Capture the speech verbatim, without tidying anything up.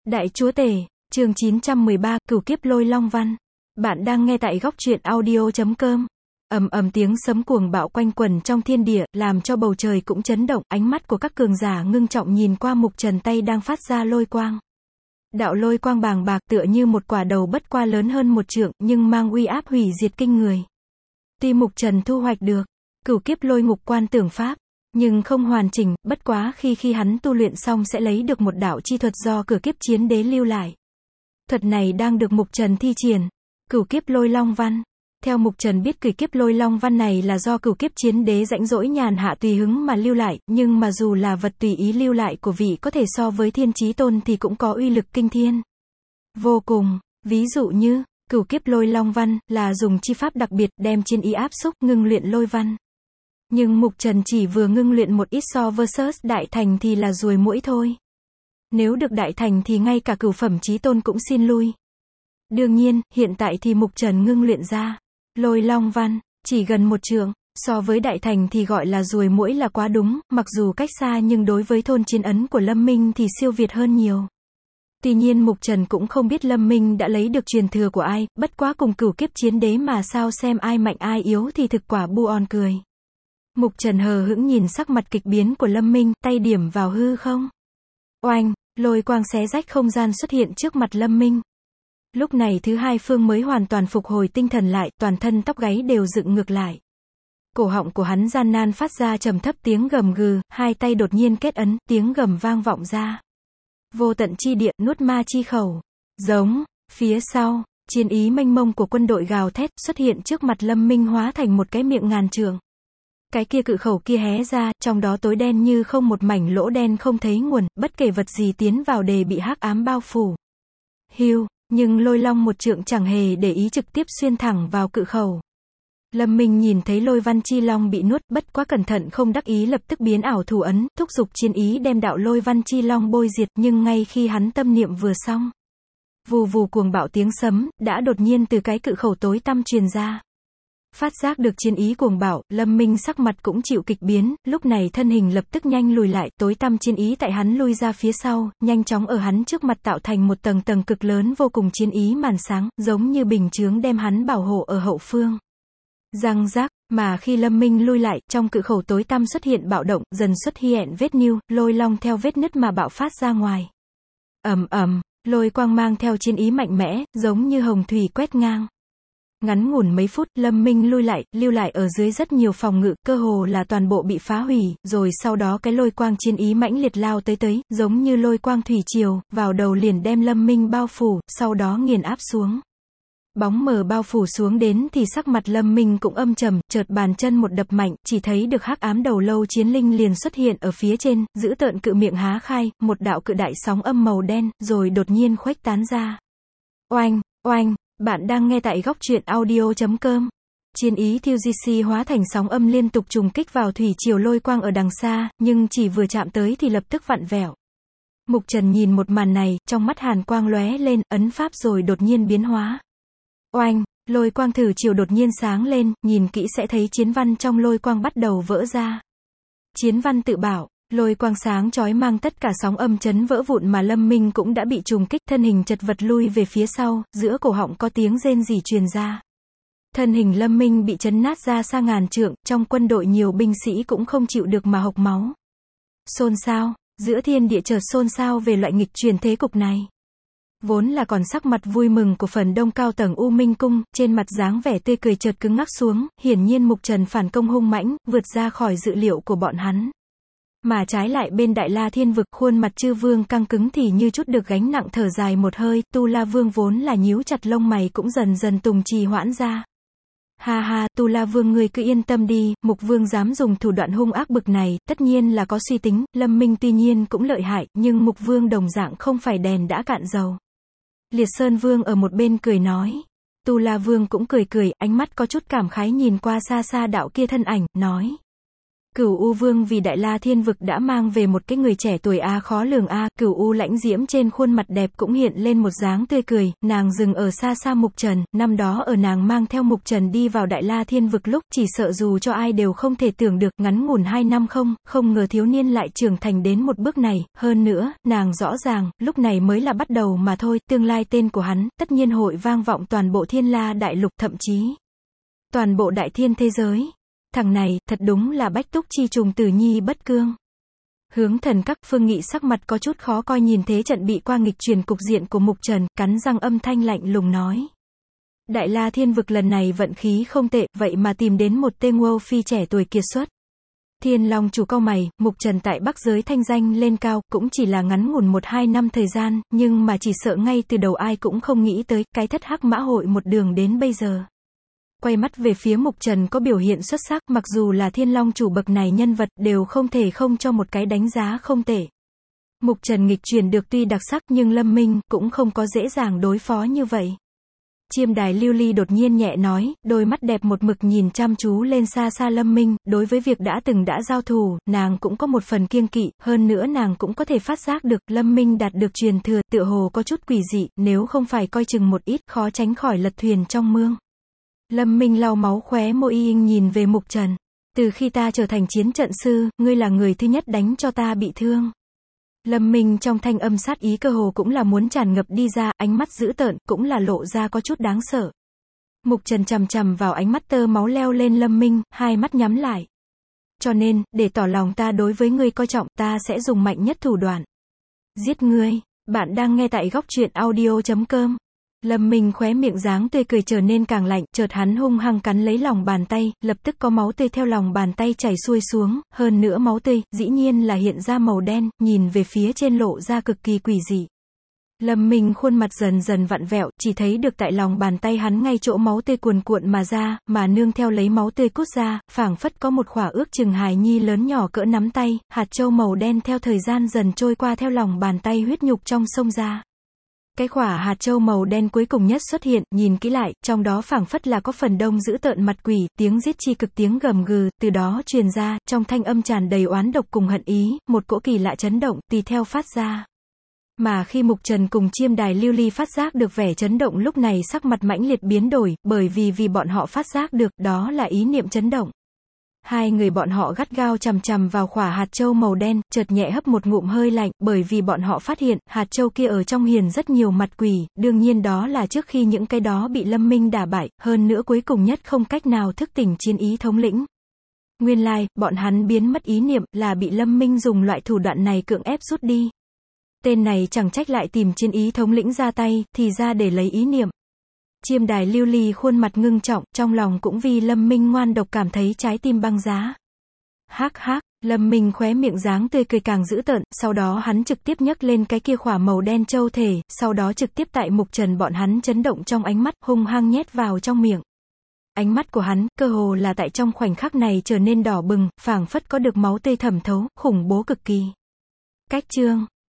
Đại Chúa Tể, chương chín trăm mười ba, Cửu Kiếp Lôi Long Văn. Bạn đang nghe tại góc truyện audio chấm com. Ầm ầm tiếng sấm cuồng bạo quanh quẩn trong thiên địa, làm cho bầu trời cũng chấn động, ánh mắt của các cường giả ngưng trọng nhìn qua Mục Trần tay đang phát ra lôi quang. Đạo lôi quang bàng bạc tựa như một quả đầu bất qua lớn hơn một trượng, nhưng mang uy áp hủy diệt kinh người. Tuy Mục Trần thu hoạch được Cửu Kiếp Lôi Ngục Quan Tưởng Pháp, nhưng không hoàn chỉnh, bất quá khi khi hắn tu luyện xong sẽ lấy được một đạo chi thuật do Cửu Kiếp Chiến Đế lưu lại. Thuật này đang được Mục Trần thi triển. Cửu Kiếp Lôi Long Văn. Theo Mục Trần biết Cửu Kiếp Lôi Long Văn này là do Cửu Kiếp Chiến Đế rãnh rỗi nhàn hạ tùy hứng mà lưu lại, nhưng mà dù là vật tùy ý lưu lại của vị có thể so với Thiên Chí Tôn thì cũng có uy lực kinh thiên vô cùng. Ví dụ như, Cửu Kiếp Lôi Long Văn là dùng chi pháp đặc biệt đem chiến ý áp xúc ngưng luyện lôi văn. Nhưng Mục Trần chỉ vừa ngưng luyện một ít so versus đại thành thì là ruồi muỗi thôi. Nếu được đại thành thì ngay cả cửu phẩm chí tôn cũng xin lui. Đương nhiên, hiện tại thì Mục Trần ngưng luyện ra Lôi Long Văn, chỉ gần một trượng, so với đại thành thì gọi là ruồi muỗi là quá đúng, mặc dù cách xa nhưng đối với thôn chiến ấn của Lâm Minh thì siêu việt hơn nhiều. Tuy nhiên Mục Trần cũng không biết Lâm Minh đã lấy được truyền thừa của ai, bất quá cùng Cửu Kiếp Chiến Đế mà sao xem ai mạnh ai yếu thì thực quả bu on cười. Mục Trần hờ hững nhìn sắc mặt kịch biến của Lâm Minh, tay điểm vào hư không. Oanh, lôi quang xé rách không gian xuất hiện trước mặt Lâm Minh. Lúc này Thứ Hai Phương mới hoàn toàn phục hồi tinh thần lại, toàn thân tóc gáy đều dựng ngược lại. Cổ họng của hắn gian nan phát ra trầm thấp tiếng gầm gừ, hai tay đột nhiên kết ấn, tiếng gầm vang vọng ra. Vô tận chi địa, nuốt ma chi khẩu. Giống, phía sau, chiến ý mênh mông của quân đội gào thét xuất hiện trước mặt Lâm Minh hóa thành một cái miệng ngàn trượng. Cái kia cự khẩu kia hé ra, trong đó tối đen như không một mảnh lỗ đen không thấy nguồn, bất kể vật gì tiến vào đều bị hắc ám bao phủ. Hiu, nhưng Lôi Long một trượng chẳng hề để ý trực tiếp xuyên thẳng vào cự khẩu. Lâm Minh nhìn thấy Lôi Văn Chi Long bị nuốt, bất quá cẩn thận không đắc ý lập tức biến ảo thủ ấn, thúc giục chiến ý đem đạo Lôi Văn Chi Long bôi diệt, nhưng ngay khi hắn tâm niệm vừa xong, vù vù cuồng bạo tiếng sấm đã đột nhiên từ cái cự khẩu tối tăm truyền ra. Phát giác được chiến ý cuồng bạo, Lâm Minh sắc mặt cũng chịu kịch biến, lúc này thân hình lập tức nhanh lùi lại, tối tăm chiến ý tại hắn lui ra phía sau, nhanh chóng ở hắn trước mặt tạo thành một tầng tầng cực lớn vô cùng chiến ý màn sáng, giống như bình chướng đem hắn bảo hộ ở hậu phương. Răng rác, mà khi Lâm Minh lui lại, trong cự khẩu tối tăm xuất hiện bạo động, dần xuất hiện vết nhưu, lôi long theo vết nứt mà bạo phát ra ngoài. Ầm ầm, lôi quang mang theo chiến ý mạnh mẽ, giống như hồng thủy quét ngang. Ngắn ngủn mấy phút, Lâm Minh lui lại, lưu lại ở dưới rất nhiều phòng ngự, cơ hồ là toàn bộ bị phá hủy, rồi sau đó cái lôi quang chiến ý mãnh liệt lao tới tới, giống như lôi quang thủy triều, vào đầu liền đem Lâm Minh bao phủ, sau đó nghiền áp xuống. Bóng mờ bao phủ xuống đến thì sắc mặt Lâm Minh cũng âm trầm, chợt bàn chân một đập mạnh, chỉ thấy được hắc ám đầu lâu chiến linh liền xuất hiện ở phía trên, giữ tợn cự miệng há khai, một đạo cự đại sóng âm màu đen, rồi đột nhiên khuếch tán ra. Oanh, oanh. Bạn đang nghe tại góc truyện audio chấm com. Chiến ý thiêu gi xi hóa thành sóng âm liên tục trùng kích vào thủy triều lôi quang ở đằng xa, nhưng chỉ vừa chạm tới thì lập tức vặn vẹo. Mục Trần nhìn một màn này, trong mắt hàn quang lóe lên, ấn pháp rồi đột nhiên biến hóa. Oanh, lôi quang thử triều đột nhiên sáng lên, nhìn kỹ sẽ thấy chiến văn trong lôi quang bắt đầu vỡ ra. Chiến văn tự bảo. Lôi quang sáng chói mang tất cả sóng âm chấn vỡ vụn mà Lâm Minh cũng đã bị trùng kích, thân hình chật vật lui về phía sau, giữa cổ họng có tiếng rên rỉ truyền ra. Thân hình Lâm Minh bị chấn nát ra xa ngàn trượng, trong quân đội nhiều binh sĩ cũng không chịu được mà hộc máu. Xôn xao, giữa thiên địa chợt xôn xao về loại nghịch truyền thế cục này. Vốn là còn sắc mặt vui mừng của phần đông cao tầng U Minh Cung, trên mặt dáng vẻ tươi cười chợt cứng ngắc xuống, hiển nhiên Mục Trần phản công hung mãnh, vượt ra khỏi dự liệu của bọn hắn. Mà trái lại bên Đại La Thiên Vực, khuôn mặt Chư Vương căng cứng thì như chút được gánh nặng thở dài một hơi, Tu La Vương vốn là nhíu chặt lông mày cũng dần dần tùng trì hoãn ra. Ha ha, Tu La Vương ngươi cứ yên tâm đi, Mục Vương dám dùng thủ đoạn hung ác bực này, tất nhiên là có suy tính, Lâm Minh tuy nhiên cũng lợi hại, nhưng Mục Vương đồng dạng không phải đèn đã cạn dầu. Liệt Sơn Vương ở một bên cười nói. Tu La Vương cũng cười cười, ánh mắt có chút cảm khái nhìn qua xa xa đạo kia thân ảnh, nói. Cửu U Vương vì Đại La Thiên Vực đã mang về một cái người trẻ tuổi a khó lường a, Cửu U Lãnh Diễm trên khuôn mặt đẹp cũng hiện lên một dáng tươi cười, nàng dừng ở xa xa Mục Trần, năm đó ở nàng mang theo Mục Trần đi vào Đại La Thiên Vực lúc, chỉ sợ dù cho ai đều không thể tưởng được, ngắn ngủn hai năm không, không ngờ thiếu niên lại trưởng thành đến một bước này, hơn nữa, nàng rõ ràng, lúc này mới là bắt đầu mà thôi, tương lai tên của hắn, tất nhiên hội vang vọng toàn bộ Thiên La Đại Lục, thậm chí toàn bộ Đại Thiên thế giới. Thằng này, thật đúng là bách túc chi trùng tử nhi bất cương. Hướng Thần Các, Phương Nghị sắc mặt có chút khó coi nhìn thế trận bị qua nghịch chuyển cục diện của Mục Trần, cắn răng âm thanh lạnh lùng nói. Đại La Thiên Vực lần này vận khí không tệ, vậy mà tìm đến một tên Ngô Phi trẻ tuổi kiệt xuất. Thiên Long chủ cau mày, Mục Trần tại Bắc giới thanh danh lên cao, cũng chỉ là ngắn ngủn một hai năm thời gian, nhưng mà chỉ sợ ngay từ đầu ai cũng không nghĩ tới, cái thất hắc mã hội một đường đến bây giờ. Quay mắt về phía Mục Trần có biểu hiện xuất sắc, mặc dù là Thiên Long chủ bậc này nhân vật, đều không thể không cho một cái đánh giá không tệ. Mục Trần nghịch chuyển được tuy đặc sắc nhưng Lâm Minh, cũng không có dễ dàng đối phó như vậy. Chiêm Đài Lưu Ly đột nhiên nhẹ nói, đôi mắt đẹp một mực nhìn chăm chú lên xa xa Lâm Minh, đối với việc đã từng đã giao thủ, nàng cũng có một phần kiêng kỵ, hơn nữa nàng cũng có thể phát giác được, Lâm Minh đạt được truyền thừa, tựa hồ có chút quỷ dị, nếu không phải coi chừng một ít, khó tránh khỏi lật thuyền trong mương. Lâm Minh lau máu khóe môi y inh nhìn về Mục Trần. Từ khi ta trở thành chiến trận sư, ngươi là người thứ nhất đánh cho ta bị thương. Lâm Minh trong thanh âm sát ý cơ hồ cũng là muốn tràn ngập đi ra, ánh mắt dữ tợn, cũng là lộ ra có chút đáng sợ. Mục Trần chằm chằm vào ánh mắt tơ máu leo lên Lâm Minh, hai mắt nhắm lại. Cho nên, để tỏ lòng ta đối với ngươi coi trọng, ta sẽ dùng mạnh nhất thủ đoạn. Giết ngươi. Bạn đang nghe tại góc truyện audio chấm com. Lâm Minh khóe miệng dáng tươi cười trở nên càng lạnh, chợt hắn hung hăng cắn lấy lòng bàn tay, lập tức có máu tươi theo lòng bàn tay chảy xuôi xuống, hơn nữa máu tươi, dĩ nhiên là hiện ra màu đen, nhìn về phía trên lộ ra cực kỳ quỷ dị. Lâm Minh khuôn mặt dần dần vặn vẹo, chỉ thấy được tại lòng bàn tay hắn ngay chỗ máu tươi cuồn cuộn mà ra, mà nương theo lấy máu tươi cút ra, phảng phất có một khỏa ước chừng hài nhi lớn nhỏ cỡ nắm tay, hạt châu màu đen theo thời gian dần trôi qua theo lòng bàn tay huyết nhục trong sông ra. Cái khỏa hạt châu màu đen cuối cùng nhất xuất hiện, nhìn kỹ lại, trong đó phảng phất là có phần đông dữ tợn mặt quỷ, tiếng giết chi cực tiếng gầm gừ, từ đó truyền ra, trong thanh âm tràn đầy oán độc cùng hận ý, một cỗ kỳ lạ chấn động, tùy theo phát ra. Mà khi Mục Trần cùng Chiêm Đài Lưu Ly phát giác được vẻ chấn động lúc này sắc mặt mãnh liệt biến đổi, bởi vì vì bọn họ phát giác được, đó là ý niệm chấn động. Hai người bọn họ gắt gao chằm chằm vào khỏa hạt châu màu đen, chợt nhẹ hấp một ngụm hơi lạnh, bởi vì bọn họ phát hiện, hạt châu kia ở trong hiền rất nhiều mặt quỷ, đương nhiên đó là trước khi những cái đó bị Lâm Minh đả bại, hơn nữa cuối cùng nhất không cách nào thức tỉnh chiến ý thống lĩnh. Nguyên lai, like, bọn hắn biến mất ý niệm, là bị Lâm Minh dùng loại thủ đoạn này cưỡng ép rút đi. Tên này chẳng trách lại tìm chiến ý thống lĩnh ra tay, thì ra để lấy ý niệm. Chiêm Đài Lưu Ly khuôn mặt ngưng trọng, trong lòng cũng vì Lâm Minh ngoan độc cảm thấy trái tim băng giá. Hắc hắc, Lâm Minh khóe miệng dáng tươi cười càng dữ tợn, sau đó hắn trực tiếp nhấc lên cái kia khỏa màu đen châu thể, sau đó trực tiếp tại Mục Trần bọn hắn chấn động trong ánh mắt, hung hăng nhét vào trong miệng. Ánh mắt của hắn, cơ hồ là tại trong khoảnh khắc này trở nên đỏ bừng, phảng phất có được máu tươi thẩm thấu, khủng bố cực kỳ. Cách chương